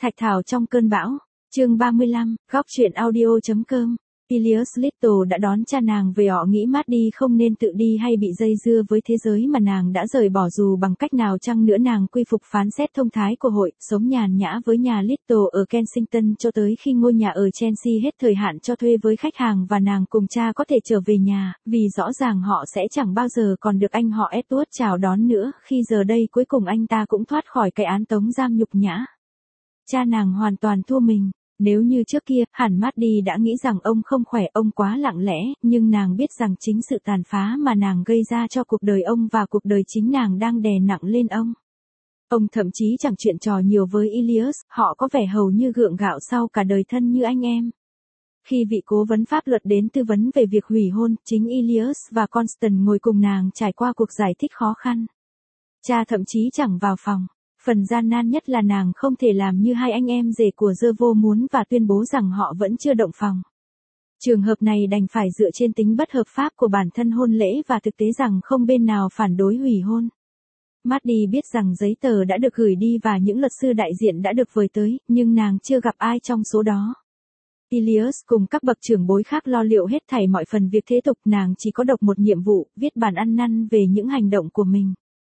Thạch Thảo trong cơn bão, chương 35, góc truyện audio.com. Ilias Little đã đón cha nàng về, họ nghĩ Maddie không nên tự đi hay bị dây dưa với thế giới mà nàng đã rời bỏ, dù bằng cách nào chăng nữa nàng quy phục phán xét thông thái của hội, sống nhàn nhã với nhà Little ở Kensington cho tới khi ngôi nhà ở Chelsea hết thời hạn cho thuê với khách hàng và nàng cùng cha có thể trở về nhà, vì rõ ràng họ sẽ chẳng bao giờ còn được anh họ Edward chào đón nữa, khi giờ đây cuối cùng anh ta cũng thoát khỏi cái án tống giam nhục nhã. Cha nàng hoàn toàn thua mình. Nếu như trước kia, hẳn Maddie đã nghĩ rằng ông không khỏe, ông quá lặng lẽ, nhưng nàng biết rằng chính sự tàn phá mà nàng gây ra cho cuộc đời ông và cuộc đời chính nàng đang đè nặng lên ông. Ông thậm chí chẳng chuyện trò nhiều với Ilias, họ có vẻ hầu như gượng gạo sau cả đời thân như anh em. Khi vị cố vấn pháp luật đến tư vấn về việc hủy hôn, chính Ilias và Constance ngồi cùng nàng trải qua cuộc giải thích khó khăn. Cha thậm chí chẳng vào phòng. Phần gian nan nhất là nàng không thể làm như hai anh em rể của Dervaux muốn và tuyên bố rằng họ vẫn chưa động phòng. Trường hợp này đành phải dựa trên tính bất hợp pháp của bản thân hôn lễ và thực tế rằng không bên nào phản đối hủy hôn. Maddie biết rằng giấy tờ đã được gửi đi và những luật sư đại diện đã được vời tới, nhưng nàng chưa gặp ai trong số đó. Ilias cùng các bậc trưởng bối khác lo liệu hết thảy mọi phần việc thế tục, nàng chỉ có độc một nhiệm vụ, viết bản ăn năn về những hành động của mình.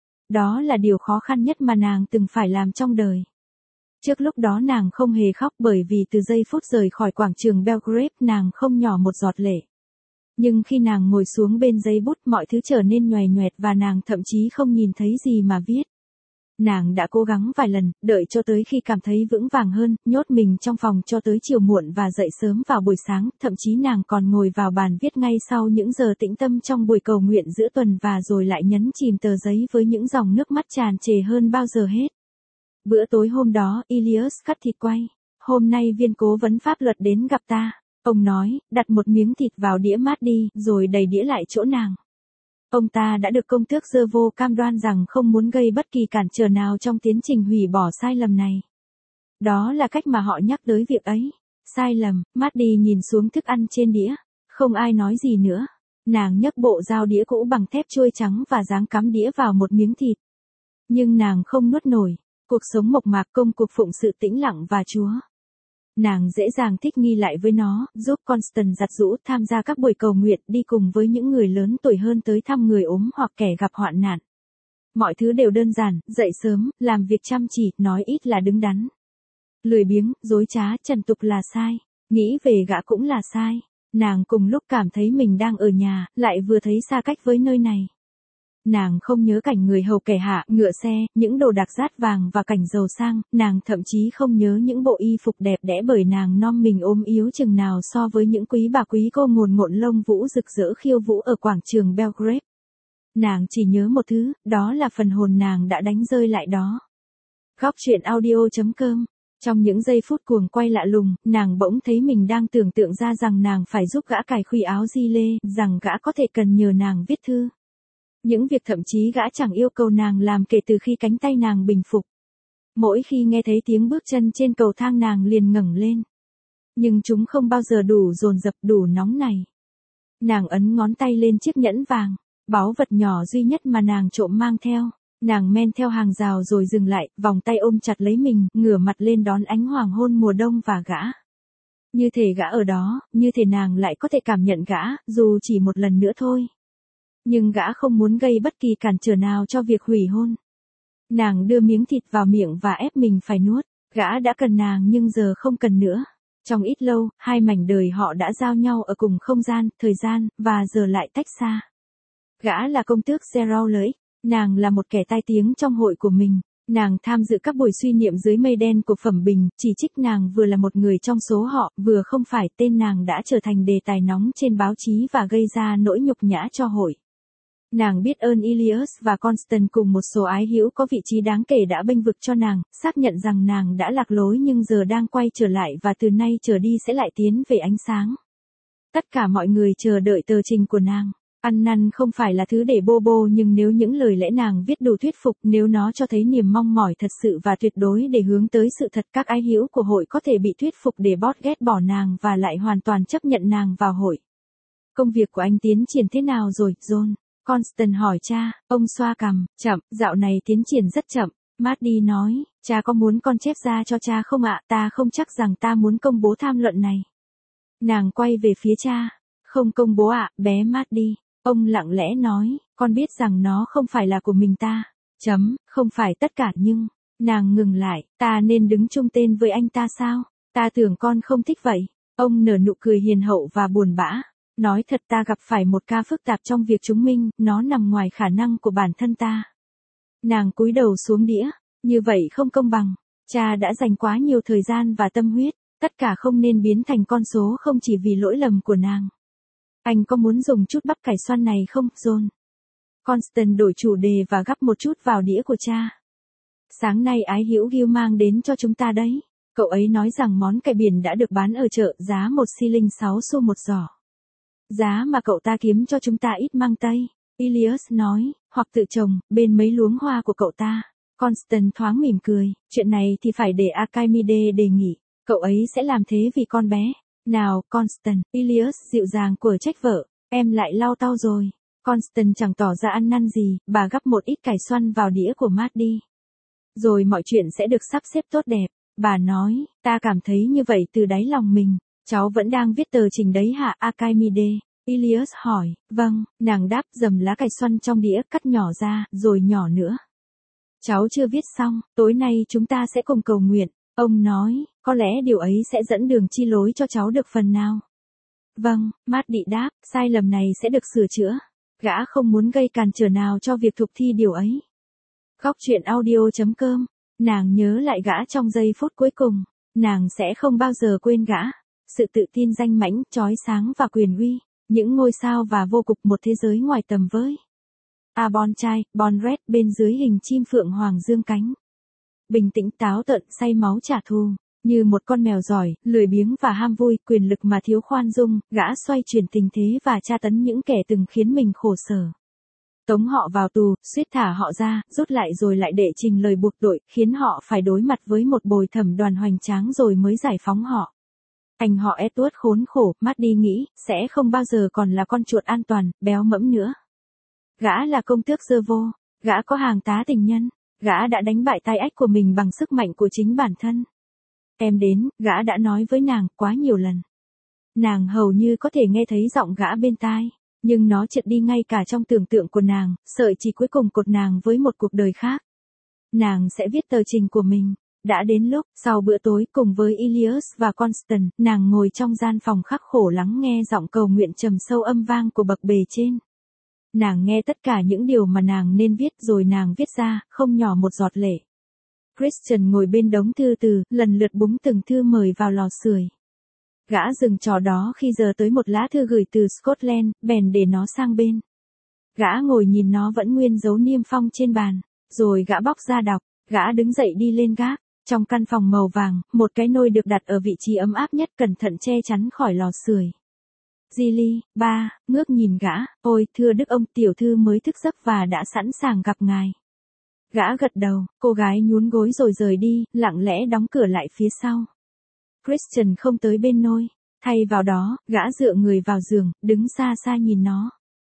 Đó là điều khó khăn nhất mà nàng từng phải làm trong đời. Trước lúc đó nàng không hề khóc bởi vì từ giây phút rời khỏi quảng trường Belgrave nàng không nhỏ một giọt lệ. Nhưng khi nàng ngồi xuống bên giấy bút mọi thứ trở nên nhoè nhoẹt và nàng thậm chí không nhìn thấy gì mà viết. Nàng đã cố gắng vài lần, đợi cho tới khi cảm thấy vững vàng hơn, nhốt mình trong phòng cho tới chiều muộn và dậy sớm vào buổi sáng, thậm chí nàng còn ngồi vào bàn viết ngay sau những giờ tĩnh tâm trong buổi cầu nguyện giữa tuần và rồi lại nhấn chìm tờ giấy với những dòng nước mắt tràn trề hơn bao giờ hết. Bữa tối hôm đó, Ilias cắt thịt quay. Hôm nay viên cố vấn pháp luật đến gặp ta. Ông nói, đặt một miếng thịt vào đĩa Maddie, rồi đẩy đĩa lại chỗ nàng. Ông ta đã được công tước Dervaux cam đoan rằng không muốn gây bất kỳ cản trở nào trong tiến trình hủy bỏ sai lầm này. Đó là cách mà họ nhắc tới việc ấy. Sai lầm, Maddie nhìn xuống thức ăn trên đĩa. Không ai nói gì nữa. Nàng nhấc bộ dao đĩa cũ bằng thép chuôi trắng và giáng cắm đĩa vào một miếng thịt. Nhưng nàng không nuốt nổi. Cuộc sống mộc mạc công cuộc phụng sự tĩnh lặng và Chúa. Nàng dễ dàng thích nghi lại với nó, giúp Constance giặt giũ, tham gia các buổi cầu nguyện, đi cùng với những người lớn tuổi hơn tới thăm người ốm hoặc kẻ gặp hoạn nạn. Mọi thứ đều đơn giản, dậy sớm, làm việc chăm chỉ, nói ít là đứng đắn. Lười biếng, dối trá, trần tục là sai, nghĩ về gã cũng là sai. Nàng cùng lúc cảm thấy mình đang ở nhà, lại vừa thấy xa cách với nơi này. Nàng không nhớ cảnh người hầu kẻ hạ, ngựa xe, những đồ đạc rát vàng và cảnh giàu sang, nàng thậm chí không nhớ những bộ y phục đẹp đẽ bởi nàng non mình ốm yếu chừng nào so với những quý bà quý cô ngồn ngộn lông vũ rực rỡ khiêu vũ ở quảng trường Belgrave. Nàng chỉ nhớ một thứ, đó là phần hồn nàng đã đánh rơi lại đó. Góc truyện audio.com. Trong những giây phút cuồng quay lạ lùng, nàng bỗng thấy mình đang tưởng tượng ra rằng nàng phải giúp gã cài khuy áo gi lê, rằng gã có thể cần nhờ nàng viết thư. Những việc thậm chí gã chẳng yêu cầu nàng làm kể từ khi cánh tay nàng bình phục. Mỗi khi nghe thấy tiếng bước chân trên cầu thang nàng liền ngẩng lên. Nhưng chúng không bao giờ đủ dồn dập, đủ nóng này. Nàng ấn ngón tay lên chiếc nhẫn vàng, báu vật nhỏ duy nhất mà nàng trộm mang theo. Nàng men theo hàng rào rồi dừng lại, vòng tay ôm chặt lấy mình, ngửa mặt lên đón ánh hoàng hôn mùa đông và gã. Như thể gã ở đó, như thể nàng lại có thể cảm nhận gã, dù chỉ một lần nữa thôi. Nhưng gã không muốn gây bất kỳ cản trở nào cho việc hủy hôn. Nàng đưa miếng thịt vào miệng và ép mình phải nuốt. Gã đã cần nàng nhưng giờ không cần nữa. Trong ít lâu, hai mảnh đời họ đã giao nhau ở cùng không gian, thời gian, và giờ lại tách xa. Gã là công tước Gerald Lợi. Nàng là một kẻ tai tiếng trong hội của mình. Nàng tham dự các buổi suy niệm dưới mây đen của Phẩm Bình, chỉ trích nàng vừa là một người trong số họ, vừa không phải. Tên nàng đã trở thành đề tài nóng trên báo chí và gây ra nỗi nhục nhã cho hội. Nàng biết ơn Ilias và Constance cùng một số ái hữu có vị trí đáng kể đã bênh vực cho nàng, xác nhận rằng nàng đã lạc lối nhưng giờ đang quay trở lại và từ nay trở đi sẽ lại tiến về ánh sáng. Tất cả mọi người chờ đợi tờ trình của nàng. Ăn năn không phải là thứ để bô bô, nhưng nếu những lời lẽ nàng viết đủ thuyết phục, nếu nó cho thấy niềm mong mỏi thật sự và tuyệt đối để hướng tới sự thật, các ái hữu của hội có thể bị thuyết phục để ghét bỏ nàng và lại hoàn toàn chấp nhận nàng vào hội. Công việc của anh tiến triển thế nào rồi, John? Constance hỏi cha. Ông xoa cằm. Chậm, dạo này tiến triển rất chậm. Maddie nói, Cha có muốn con chép ra cho cha không ạ? Ta không chắc rằng ta muốn công bố tham luận này. Nàng quay về phía cha. Không công bố ạ, bé Maddie. Ông lặng lẽ nói, con biết rằng nó không phải là của mình ta. Không phải tất cả nhưng. Nàng ngừng lại, ta nên đứng chung tên với anh ta sao? Ta tưởng con không thích vậy. Ông nở nụ cười hiền hậu và buồn bã. Nói thật, ta gặp phải một ca phức tạp trong việc chứng minh, nó nằm ngoài khả năng của bản thân ta. Nàng cúi đầu xuống đĩa. Như vậy không công bằng. Cha đã dành quá nhiều thời gian và tâm huyết. Tất cả không nên biến thành con số không chỉ vì lỗi lầm của nàng. Anh có muốn dùng chút bắp cải xoăn này không, John? Constant đổi chủ đề và gắp một chút vào đĩa của cha. Sáng nay ái hữu Gil mang đến cho chúng ta đấy. Cậu ấy nói rằng món cải biển đã được bán ở chợ giá 1 shilling 6 xu một giỏ. Giá mà cậu ta kiếm cho chúng ta ít mang tây. Elias nói, hoặc tự trồng, bên mấy luống hoa của cậu ta. Constant thoáng mỉm cười, chuyện này thì phải để Archimede đề nghị. Cậu ấy sẽ làm thế vì con bé. Nào, Constant, Elias dịu dàng của trách vợ, em lại lau tao rồi. Constant chẳng tỏ ra ăn năn gì, bà gắp một ít cải xoăn vào đĩa của Maddie. Rồi mọi chuyện sẽ được sắp xếp tốt đẹp. Bà nói, ta cảm thấy như vậy từ đáy lòng mình. Cháu vẫn đang viết tờ trình đấy hả Archimede? Elias hỏi, vâng, nàng đáp, dầm lá cải xoăn trong đĩa, cắt nhỏ ra, rồi nhỏ nữa. Cháu chưa viết xong, tối nay chúng ta sẽ cùng cầu nguyện. Ông nói, có lẽ điều ấy sẽ dẫn đường chi lối cho cháu được phần nào. Vâng, Maddie đáp, sai lầm này sẽ được sửa chữa. Gã không muốn gây cản trở nào cho việc thực thi điều ấy. Góc truyện audio.com. Nàng nhớ lại gã trong giây phút cuối cùng. Nàng sẽ không bao giờ quên gã. Sự tự tin danh mãnh, chói sáng và quyền uy. Những ngôi sao và vô cực một thế giới ngoài tầm với. Bon trai, Bon red bên dưới hình chim phượng hoàng dương cánh. Bình tĩnh táo tợn, say máu trả thù. Như một con mèo giỏi, lười biếng và ham vui, quyền lực mà thiếu khoan dung, gã xoay chuyển tình thế và tra tấn những kẻ từng khiến mình khổ sở. Tống họ vào tù, suýt thả họ ra, rút lại rồi lại đệ trình lời buộc tội, khiến họ phải đối mặt với một bồi thẩm đoàn hoành tráng rồi mới giải phóng họ. Anh họ Edward khốn khổ, Maddie nghĩ, sẽ không bao giờ còn là con chuột an toàn, béo mẫm nữa. Gã là công tước dơ vô, gã có hàng tá tình nhân, gã đã đánh bại tai ách của mình bằng sức mạnh của chính bản thân. Em đến, gã đã nói với nàng quá nhiều lần. Nàng hầu như có thể nghe thấy giọng gã bên tai, nhưng nó chợt đi ngay cả trong tưởng tượng của nàng, sợi chỉ cuối cùng cột nàng với một cuộc đời khác. Nàng sẽ viết tờ trình của mình. Đã đến lúc, sau bữa tối cùng với Elias và Constant, nàng ngồi trong gian phòng khắc khổ lắng nghe giọng cầu nguyện trầm sâu âm vang của bậc bề trên. Nàng nghe tất cả những điều mà nàng nên viết rồi nàng viết ra, không nhỏ một giọt lệ. Christian ngồi bên đống thư từ, lần lượt búng từng thư mời vào lò sưởi. Gã dừng trò đó khi giờ tới một lá thư gửi từ Scotland, bèn để nó sang bên. Gã ngồi nhìn nó vẫn nguyên dấu niêm phong trên bàn, rồi gã bóc ra đọc, gã đứng dậy đi lên gác. Trong căn phòng màu vàng, một cái nôi được đặt ở vị trí ấm áp nhất cẩn thận che chắn khỏi lò sưởi. Gilly, ba, ngước nhìn gã, ôi thưa đức ông, tiểu thư mới thức giấc và đã sẵn sàng gặp ngài. Gã gật đầu, cô gái nhún gối rồi rời đi, lặng lẽ đóng cửa lại phía sau. Christian không tới bên nôi, thay vào đó, gã dựa người vào giường, đứng xa xa nhìn nó.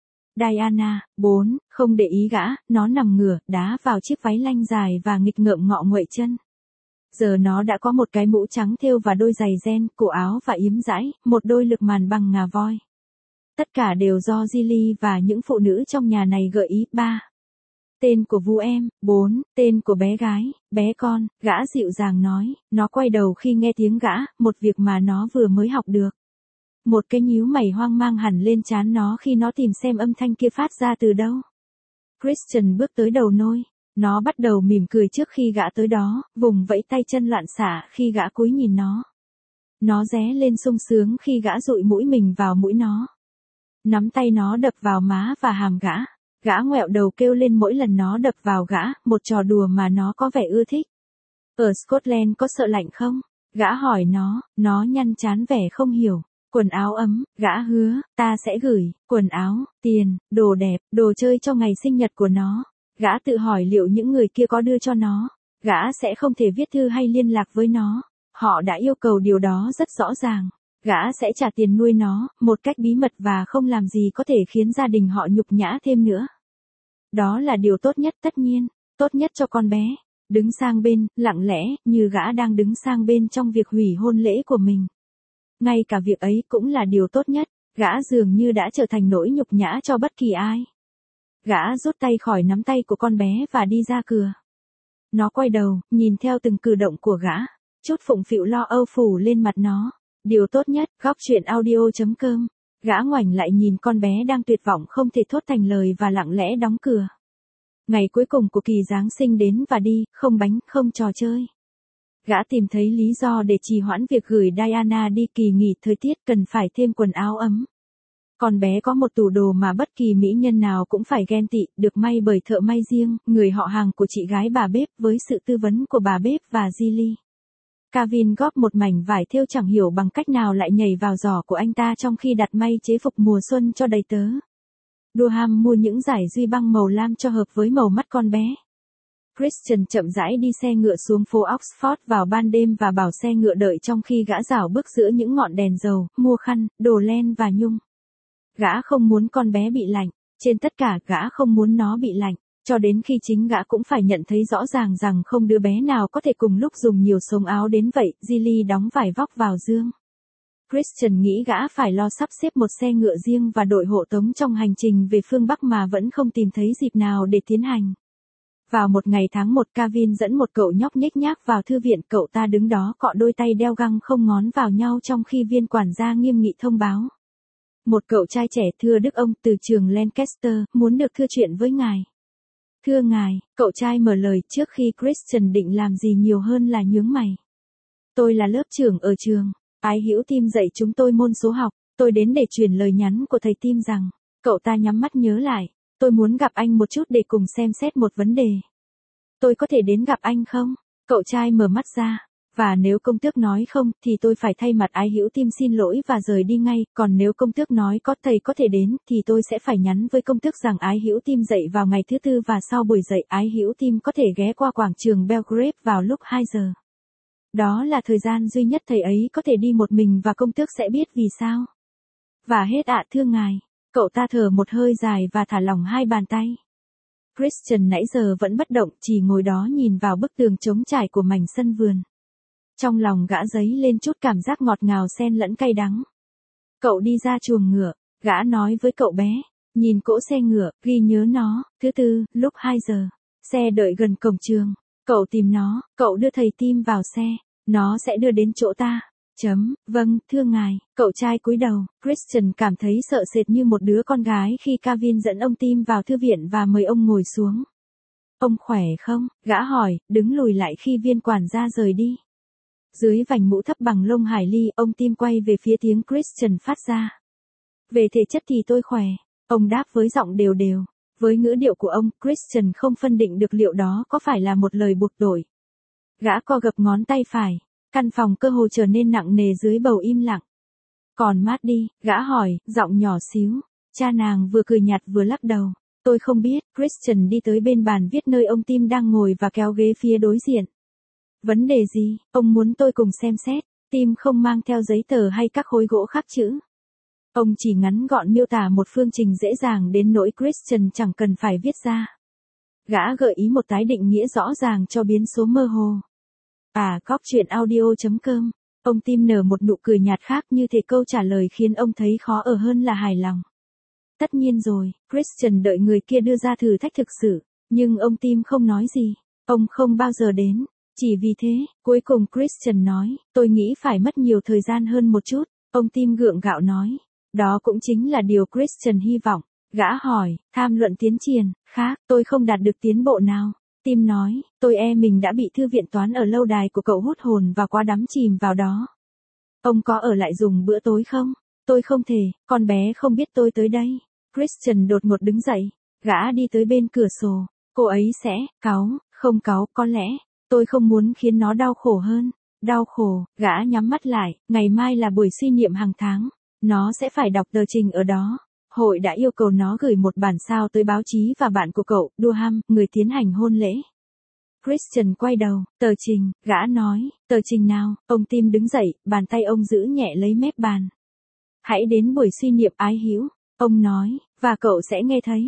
Diana, 4, không để ý gã, nó nằm ngửa, đá vào chiếc váy lanh dài và nghịch ngợm ngọ nguậy chân. Giờ nó đã có một cái mũ trắng thêu và đôi giày ren, cổ áo và yếm dãi, một đôi lực màn bằng ngà voi. Tất cả đều do Gilly và những phụ nữ trong nhà này gợi ý. 3. Tên của Vu em. 4. Tên của bé gái, bé con, gã dịu dàng nói. Nó quay đầu khi nghe tiếng gã, một việc mà nó vừa mới học được. Một cái nhíu mày hoang mang hẳn lên trán nó khi nó tìm xem âm thanh kia phát ra từ đâu. Christian bước tới đầu nôi. Nó bắt đầu mỉm cười trước khi gã tới đó, vùng vẫy tay chân loạn xạ khi gã cúi nhìn nó. Nó ré lên sung sướng khi gã dụi mũi mình vào mũi nó. Nắm tay nó đập vào má và hàm gã. Gã ngoẹo đầu kêu lên mỗi lần nó đập vào gã, một trò đùa mà nó có vẻ ưa thích. Ở Scotland có sợ lạnh không? Gã hỏi nó nhăn trán vẻ không hiểu. Quần áo ấm, gã hứa, ta sẽ gửi, quần áo, tiền, đồ đẹp, đồ chơi cho ngày sinh nhật của nó. Gã tự hỏi liệu những người kia có đưa cho nó. Gã sẽ không thể viết thư hay liên lạc với nó. Họ đã yêu cầu điều đó rất rõ ràng. Gã sẽ trả tiền nuôi nó, một cách bí mật và không làm gì có thể khiến gia đình họ nhục nhã thêm nữa. Đó là điều tốt nhất tất nhiên, tốt nhất cho con bé. Đứng sang bên, lặng lẽ, như gã đang đứng sang bên trong việc hủy hôn lễ của mình. Ngay cả việc ấy cũng là điều tốt nhất, gã dường như đã trở thành nỗi nhục nhã cho bất kỳ ai. Gã rút tay khỏi nắm tay của con bé và đi ra cửa. Nó quay đầu, nhìn theo từng cử động của gã. Chút phụng phịu lo âu phủ lên mặt nó. Điều tốt nhất, góc chuyện audio.com. Gã ngoảnh lại nhìn con bé đang tuyệt vọng không thể thốt thành lời và lặng lẽ đóng cửa. Ngày cuối cùng của kỳ Giáng sinh đến và đi, không bánh, không trò chơi. Gã tìm thấy lý do để trì hoãn việc gửi Diana đi kỳ nghỉ thời tiết cần phải thêm quần áo ấm. Con bé có một tủ đồ mà bất kỳ mỹ nhân nào cũng phải ghen tị, được may bởi thợ may riêng, người họ hàng của chị gái bà bếp với sự tư vấn của bà bếp và Gilly. Kevin góp một mảnh vải thêu chẳng hiểu bằng cách nào lại nhảy vào giỏ của anh ta trong khi đặt may chế phục mùa xuân cho đầy tớ. Durham mua những dải duy băng màu lam cho hợp với màu mắt con bé. Christian chậm rãi đi xe ngựa xuống phố Oxford vào ban đêm và bảo xe ngựa đợi trong khi gã rảo bước giữa những ngọn đèn dầu, mua khăn, đồ len và nhung. Gã không muốn con bé bị lạnh, trên tất cả gã không muốn nó bị lạnh, cho đến khi chính gã cũng phải nhận thấy rõ ràng rằng không đứa bé nào có thể cùng lúc dùng nhiều sống áo đến vậy. Gilly đóng vải vóc vào dương. Christian nghĩ gã phải lo sắp xếp một xe ngựa riêng và đội hộ tống trong hành trình về phương Bắc mà vẫn không tìm thấy dịp nào để tiến hành. Vào một ngày tháng 1, Kevin dẫn một cậu nhóc nhếch nhác vào thư viện, cậu ta đứng đó cọ đôi tay đeo găng không ngón vào nhau trong khi viên quản gia nghiêm nghị thông báo. Một cậu trai trẻ, thưa đức ông, từ trường Lancaster, muốn được thưa chuyện với ngài. Thưa ngài, cậu trai mở lời trước khi Christian định làm gì nhiều hơn là nhướng mày. Tôi là lớp trưởng ở trường, Ái Hữu Tim dạy chúng tôi môn số học, tôi đến để truyền lời nhắn của thầy Tim rằng, cậu ta nhắm mắt nhớ lại, tôi muốn gặp anh một chút để cùng xem xét một vấn đề. Tôi có thể đến gặp anh không? Cậu trai mở mắt ra. Và nếu công tước nói không, thì tôi phải thay mặt Ái Hữu Tim xin lỗi và rời đi ngay, còn nếu công tước nói có thầy có thể đến, thì tôi sẽ phải nhắn với công tước rằng Ái Hữu Tim dạy vào ngày thứ Tư và sau buổi dạy Ái Hữu Tim có thể ghé qua quảng trường Belgrave vào lúc 2 giờ. Đó là thời gian duy nhất thầy ấy có thể đi một mình và công tước sẽ biết vì sao. Và hết ạ, thưa ngài. Cậu ta thở một hơi dài và thả lỏng hai bàn tay. Christian nãy giờ vẫn bất động, chỉ ngồi đó nhìn vào bức tường trống trải của mảnh sân vườn. Trong lòng gã dấy lên chút cảm giác ngọt ngào xen lẫn cay đắng. Cậu đi ra chuồng ngựa, gã nói với cậu bé, nhìn cỗ xe ngựa, ghi nhớ nó, thứ Tư, lúc 2 giờ. Xe đợi gần cổng trường, cậu tìm nó, cậu đưa thầy Tim vào xe, nó sẽ đưa đến chỗ ta. Vâng, thưa ngài, cậu trai cúi đầu. Christian cảm thấy sợ sệt như một đứa con gái khi Kevin dẫn ông Tim vào thư viện và mời ông ngồi xuống. Ông khỏe không? Gã hỏi, đứng lùi lại khi viên quản gia rời đi. Dưới vành mũ thấp bằng lông hải ly, ông Tim quay về phía tiếng Christian phát ra. Về thể chất thì tôi khỏe, ông đáp với giọng đều đều. Với ngữ điệu của ông, Christian không phân định được liệu đó có phải là một lời buộc tội. Gã co gập ngón tay phải. Căn phòng cơ hồ trở nên nặng nề dưới bầu im lặng. Còn Maddie, gã hỏi, giọng nhỏ xíu. Cha nàng vừa cười nhạt vừa lắc đầu. Tôi không biết. Christian đi tới bên bàn viết nơi ông Tim đang ngồi và kéo ghế phía đối diện. Vấn đề gì? Ông muốn tôi cùng xem xét. Tim không mang theo giấy tờ hay các khối gỗ khắc chữ. Ông chỉ ngắn gọn miêu tả một phương trình dễ dàng đến nỗi Christian chẳng cần phải viết ra. Gã gợi ý một tái định nghĩa rõ ràng cho biến số mơ hồ. Góc chuyện audio.com. Ông Tim nở một nụ cười nhạt khác, như thể câu trả lời khiến ông thấy khó ở hơn là hài lòng. Tất nhiên rồi, Christian đợi người kia đưa ra thử thách thực sự, nhưng ông Tim không nói gì. Ông không bao giờ đến. Chỉ vì thế, cuối cùng Christian nói, tôi nghĩ phải mất nhiều thời gian hơn một chút. Ông Tim gượng gạo nói. Đó cũng chính là điều Christian hy vọng. Gã hỏi, tham luận tiến triển, khác, tôi không đạt được tiến bộ nào. Tim nói, tôi mình đã bị thư viện toán ở lâu đài của cậu hút hồn và quá đắm chìm vào đó. Ông có ở lại dùng bữa tối không? Tôi không thể, con bé không biết tôi tới đây. Christian đột ngột đứng dậy, gã đi tới bên cửa sổ. Cô ấy sẽ, không cáu, có lẽ, tôi không muốn khiến nó đau khổ hơn. Đau khổ, gã nhắm mắt lại, ngày mai là buổi suy niệm hàng tháng. Nó sẽ phải đọc tờ trình ở đó. Hội đã yêu cầu nó gửi một bản sao tới báo chí và bạn của cậu, Durham, người tiến hành hôn lễ. Christian quay đầu, tờ trình, gã nói, tờ trình nào? Ông Tim đứng dậy, bàn tay ông giữ nhẹ lấy mép bàn. Hãy đến buổi suy niệm Ái Hữu, ông nói, và cậu sẽ nghe thấy.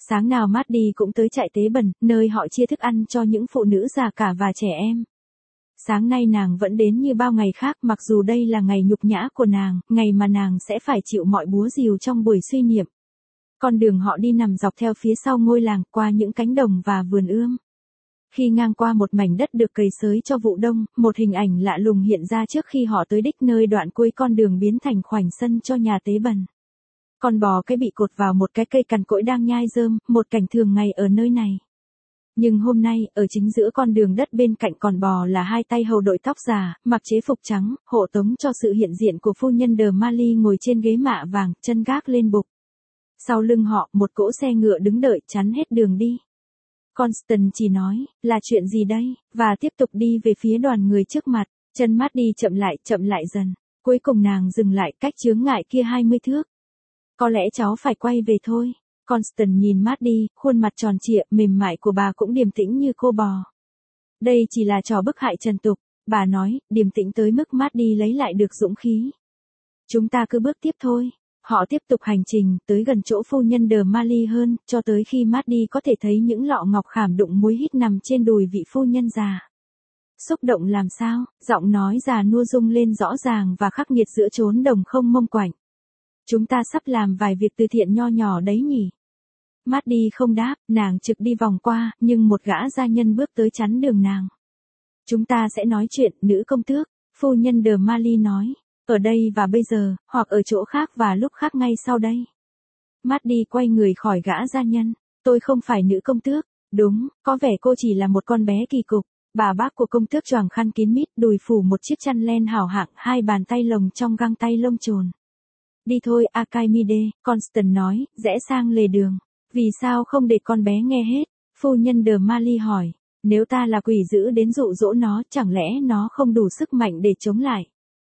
Sáng nào Maddie cũng tới trại tế bần, nơi họ chia thức ăn cho những phụ nữ già cả và trẻ em. Sáng nay nàng vẫn đến như bao ngày khác, mặc dù đây là ngày nhục nhã của nàng, ngày mà nàng sẽ phải chịu mọi búa rìu trong buổi suy niệm. Con đường họ đi nằm dọc theo phía sau ngôi làng, qua những cánh đồng và vườn ươm. Khi ngang qua một mảnh đất được cày xới cho vụ đông, một hình ảnh lạ lùng hiện ra trước khi họ tới đích, nơi đoạn cuối con đường biến thành khoảnh sân cho nhà tế bần. Con bò cái bị cột vào một cái cây cằn cỗi đang nhai rơm, một cảnh thường ngày ở nơi này. Nhưng hôm nay, ở chính giữa con đường đất bên cạnh con bò là hai tay hầu đội tóc già, mặc chế phục trắng, hộ tống cho sự hiện diện của phu nhân De Marly ngồi trên ghế mạ vàng, chân gác lên bục. Sau lưng họ, một cỗ xe ngựa đứng đợi chắn hết đường đi. Constance chỉ nói, là chuyện gì đây, và tiếp tục đi về phía đoàn người trước mặt. Chân Maddie chậm lại dần. Cuối cùng nàng dừng lại cách chướng ngại kia 20 thước. Có lẽ cháu phải quay về thôi. Constance nhìn Maddie, khuôn mặt tròn trịa, mềm mại của bà cũng điềm tĩnh như cô bò. Đây chỉ là trò bức hại trần tục, bà nói, điềm tĩnh tới mức Maddie lấy lại được dũng khí. Chúng ta cứ bước tiếp thôi. Họ tiếp tục hành trình, tới gần chỗ phu nhân De Marly hơn, cho tới khi Maddie có thể thấy những lọ ngọc khảm đụng muối hít nằm trên đùi vị phu nhân già. Xúc động làm sao, giọng nói già nua rung lên rõ ràng và khắc nghiệt giữa chốn đồng không mông quạnh. Chúng ta sắp làm vài việc từ thiện nho nhỏ đấy nhỉ? Maddie không đáp, nàng trực đi vòng qua, nhưng một gã gia nhân bước tới chắn đường nàng. Chúng ta sẽ nói chuyện, nữ công tước, phu nhân De Marly nói. Ở đây và bây giờ, hoặc ở chỗ khác và lúc khác ngay sau đây. Maddie quay người khỏi gã gia nhân. Tôi không phải nữ công tước. Đúng, có vẻ cô chỉ là một con bé kỳ cục. Bà bác của công tước choàng khăn kín mít, đùi phủ một chiếc chăn len hào hạng, hai bàn tay lồng trong găng tay lông chồn. Đi thôi, Archimede, Constance nói, rẽ sang lề đường. Vì sao không để con bé nghe hết? Phu nhân De Marly hỏi. Nếu ta là quỷ dữ đến dụ dỗ nó, chẳng lẽ nó không đủ sức mạnh để chống lại?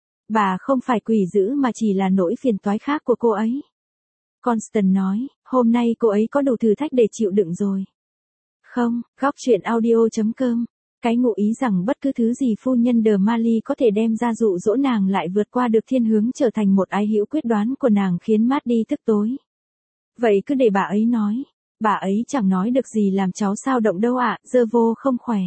Bà không phải quỷ dữ mà chỉ là nỗi phiền toái khác của cô ấy. Constance nói, hôm nay cô ấy có đủ thử thách để chịu đựng rồi. Không, góc chuyện audio.com. Cái ngụ ý rằng bất cứ thứ gì phu nhân De Marly có thể đem ra dụ dỗ nàng lại vượt qua được thiên hướng trở thành một ái hữu quyết đoán của nàng khiến Maddie tức tối. Vậy cứ để bà ấy nói. Bà ấy chẳng nói được gì làm cháu sao động đâu ạ, dơ vô không khỏe.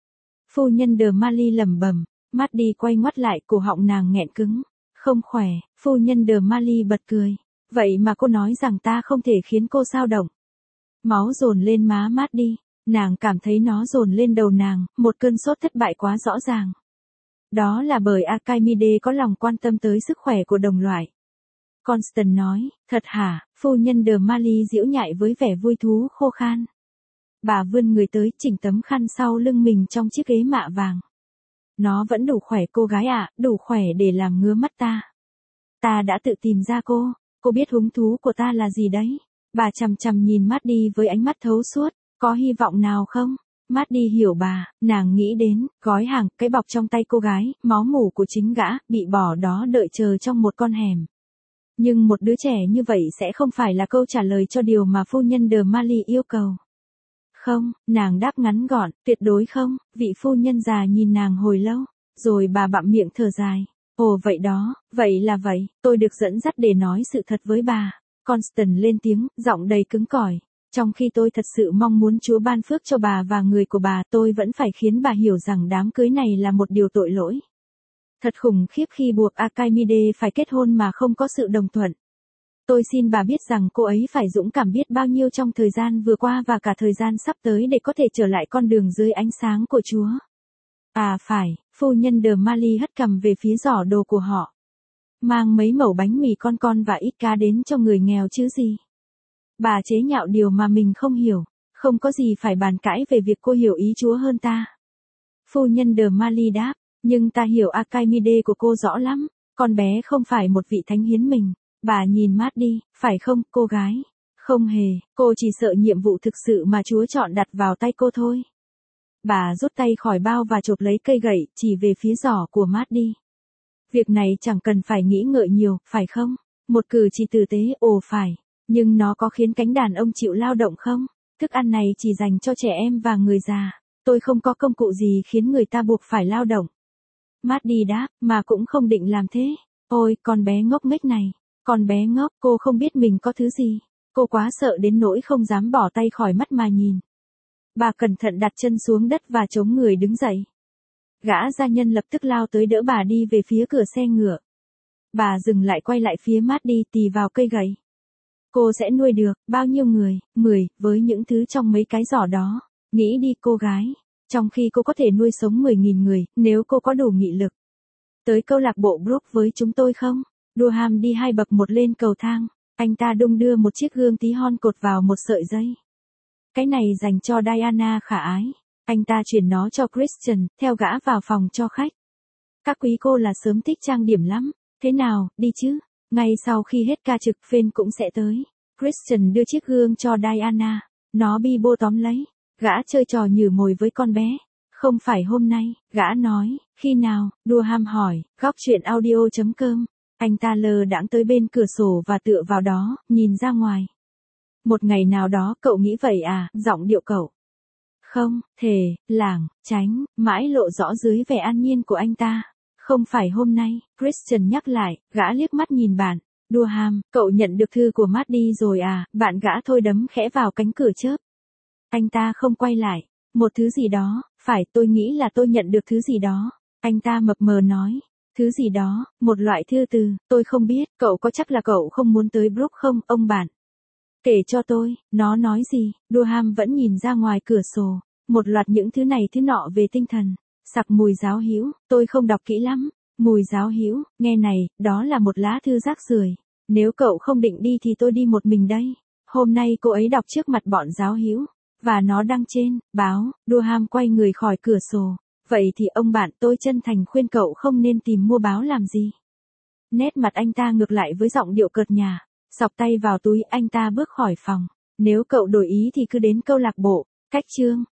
Phu nhân De Marly lẩm bẩm. Maddie quay ngoắt lại, cổ họng nàng nghẹn cứng. Không khỏe, phu nhân De Marly bật cười. Vậy mà cô nói rằng ta không thể khiến cô sao động. Máu dồn lên má Maddie. Nàng cảm thấy nó dồn lên đầu nàng, một cơn sốt thất bại quá rõ ràng. Đó là bởi Archimede có lòng quan tâm tới sức khỏe của đồng loại. Constance nói, thật hả, phu nhân De Marly giễu nhại với vẻ vui thú khô khan. Bà vươn người tới, chỉnh tấm khăn sau lưng mình trong chiếc ghế mạ vàng. Nó vẫn đủ khỏe cô gái ạ, đủ khỏe để làm ngứa mắt ta. Ta đã tự tìm ra cô biết hứng thú của ta là gì đấy. Bà chằm chằm nhìn Maddie với ánh mắt thấu suốt, có hy vọng nào không? Maddie hiểu bà, nàng nghĩ đến, gói hàng, cái bọc trong tay cô gái, máu mủ của chính gã, bị bỏ đó đợi chờ trong một con hẻm. Nhưng một đứa trẻ như vậy sẽ không phải là câu trả lời cho điều mà phu nhân De Marly yêu cầu. Không, nàng đáp ngắn gọn, tuyệt đối không, vị phu nhân già nhìn nàng hồi lâu, rồi bà bặm miệng thở dài. Ồ vậy đó, vậy là vậy, tôi được dẫn dắt để nói sự thật với bà. Constance lên tiếng, giọng đầy cứng cỏi. Trong khi tôi thật sự mong muốn Chúa ban phước cho bà và người của bà, tôi vẫn phải khiến bà hiểu rằng đám cưới này là một điều tội lỗi. Thật khủng khiếp khi buộc Archimede phải kết hôn mà không có sự đồng thuận. Tôi xin bà biết rằng cô ấy phải dũng cảm biết bao nhiêu trong thời gian vừa qua và cả thời gian sắp tới để có thể trở lại con đường dưới ánh sáng của Chúa. À phải, phu nhân De Marly hất cằm về phía giỏ đồ của họ. Mang mấy mẩu bánh mì con và ít cá đến cho người nghèo chứ gì. Bà chế nhạo điều mà mình không hiểu, không có gì phải bàn cãi về việc cô hiểu ý Chúa hơn ta. Phu nhân De Marly đáp, nhưng ta hiểu Archimede của cô rõ lắm, con bé không phải một vị thánh hiến mình. Bà nhìn Maddie, phải không, cô gái? Không hề, cô chỉ sợ nhiệm vụ thực sự mà Chúa chọn đặt vào tay cô thôi. Bà rút tay khỏi bao và chộp lấy cây gậy, chỉ về phía giỏ của Maddie. Việc này chẳng cần phải nghĩ ngợi nhiều, phải không? Một cử chỉ tử tế, ồ phải. Nhưng nó có khiến cánh đàn ông chịu lao động không? Thức ăn này chỉ dành cho trẻ em và người già. Tôi không có công cụ gì khiến người ta buộc phải lao động. Maddie đáp, mà cũng không định làm thế. Ôi, con bé ngốc nghếch này. Con bé ngốc, cô không biết mình có thứ gì. Cô quá sợ đến nỗi không dám bỏ tay khỏi mắt mà nhìn. Bà cẩn thận đặt chân xuống đất và chống người đứng dậy. Gã gia nhân lập tức lao tới đỡ bà đi về phía cửa xe ngựa. Bà dừng lại quay lại phía Maddie tì vào cây gậy. Cô sẽ nuôi được bao nhiêu người, 10, với những thứ trong mấy cái giỏ đó. Nghĩ đi cô gái. Trong khi cô có thể nuôi sống 10.000 người, nếu cô có đủ nghị lực. Tới câu lạc bộ Brook với chúng tôi không? Durham đi 2 bậc một lên cầu thang. Anh ta đung đưa một chiếc gương tí hon cột vào một sợi dây. Cái này dành cho Diana khả ái. Anh ta chuyển nó cho Christian, theo gã vào phòng cho khách. Các quý cô là sớm thích trang điểm lắm. Thế nào, đi chứ? Ngay sau khi hết ca trực Fan cũng sẽ tới. Christian đưa chiếc gương cho Diana. Nó bi bô tóm lấy. Gã chơi trò nhử mồi với con bé. Không phải hôm nay, gã nói. Khi nào? Durham hỏi. Góc chuyện audio.com. Anh ta lờ đãng tới bên cửa sổ và tựa vào đó, nhìn ra ngoài. Một ngày nào đó cậu nghĩ vậy à? Giọng điệu cậu. Không, thề, lảng, tránh, mãi lộ rõ dưới vẻ an nhiên của anh ta. Không phải hôm nay, Christian nhắc lại, gã liếc mắt nhìn bạn. Durham, cậu nhận được thư của Maddie rồi à? Bạn gã thôi đấm khẽ vào cánh cửa chớp. Anh ta không quay lại. Một thứ gì đó, phải, tôi nghĩ là tôi nhận được thứ gì đó. Anh ta mập mờ nói. Thứ gì đó, một loại thư từ, tôi không biết, cậu có chắc là cậu không muốn tới Brook không, ông bạn? Kể cho tôi, nó nói gì? Durham vẫn nhìn ra ngoài cửa sổ. Một loạt những thứ này thứ nọ về tinh thần. Sặc mùi giáo hữu, tôi không đọc kỹ lắm. Mùi giáo hữu, nghe này, đó là một lá thư rác rưởi. Nếu cậu không định đi thì tôi đi một mình đây. Hôm nay cô ấy đọc trước mặt bọn giáo hữu. Và nó đăng trên, báo. Durham quay người khỏi cửa sổ. Vậy thì ông bạn, tôi chân thành khuyên cậu không nên tìm mua báo làm gì. Nét mặt anh ta ngược lại với giọng điệu cợt nhả. Xọc tay vào túi, anh ta bước khỏi phòng. Nếu cậu đổi ý thì cứ đến câu lạc bộ. Cách chương.